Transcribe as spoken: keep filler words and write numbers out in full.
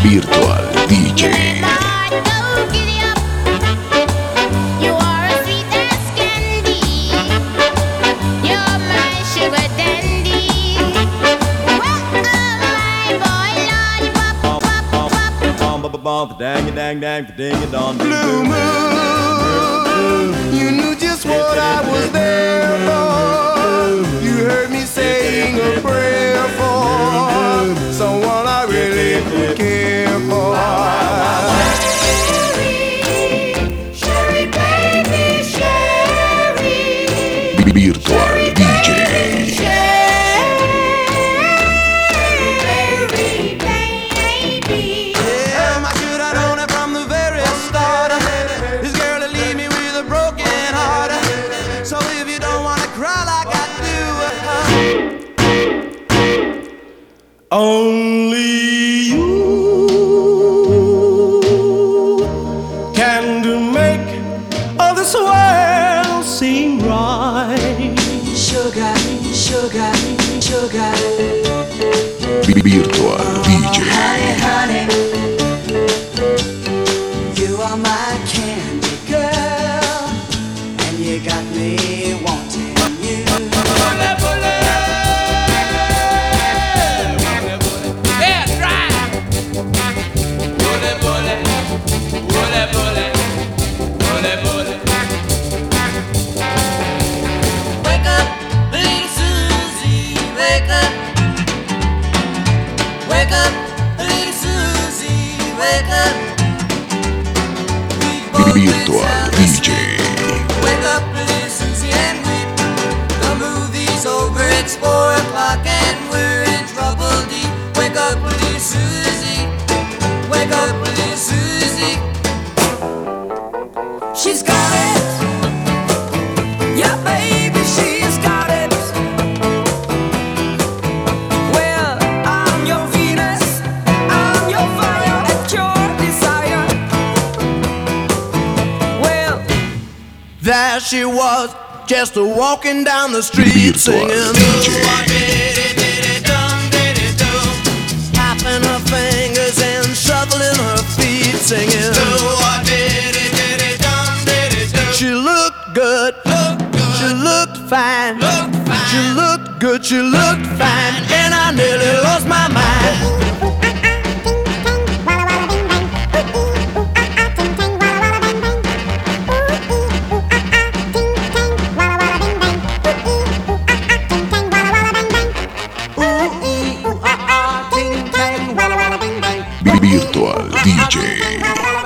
Virtual D J. Dang dang dang ding dong. Blue moon, you knew just what I was there for. You heard me saying a prayer for someone I really could care for. Sherry, Sherry, baby, Sherry. Virtual D J. Only you can do make all this world seem right. Sugar, sugar, sugar. Virtual D J. Honey, honey, you are my candy girl, and you got me wanting you. Virtual D J. Wake up, little Susie, and weep. The movie's over, it's four o'clock, and we're in trouble deep. Wake up, little Susie. Wake up, little Susie. She's got it. Yeah, baby, she's got it. Well, I'm your Venus, I'm your fire, at your desire. Well, There she was, just a walking down the street Virtual singing. D J. Tapping her fingers and shuffling her feet singing. She looked good, she looked fine, she looked good, she looked fine, and I nearly lost my mind. Virtual D J.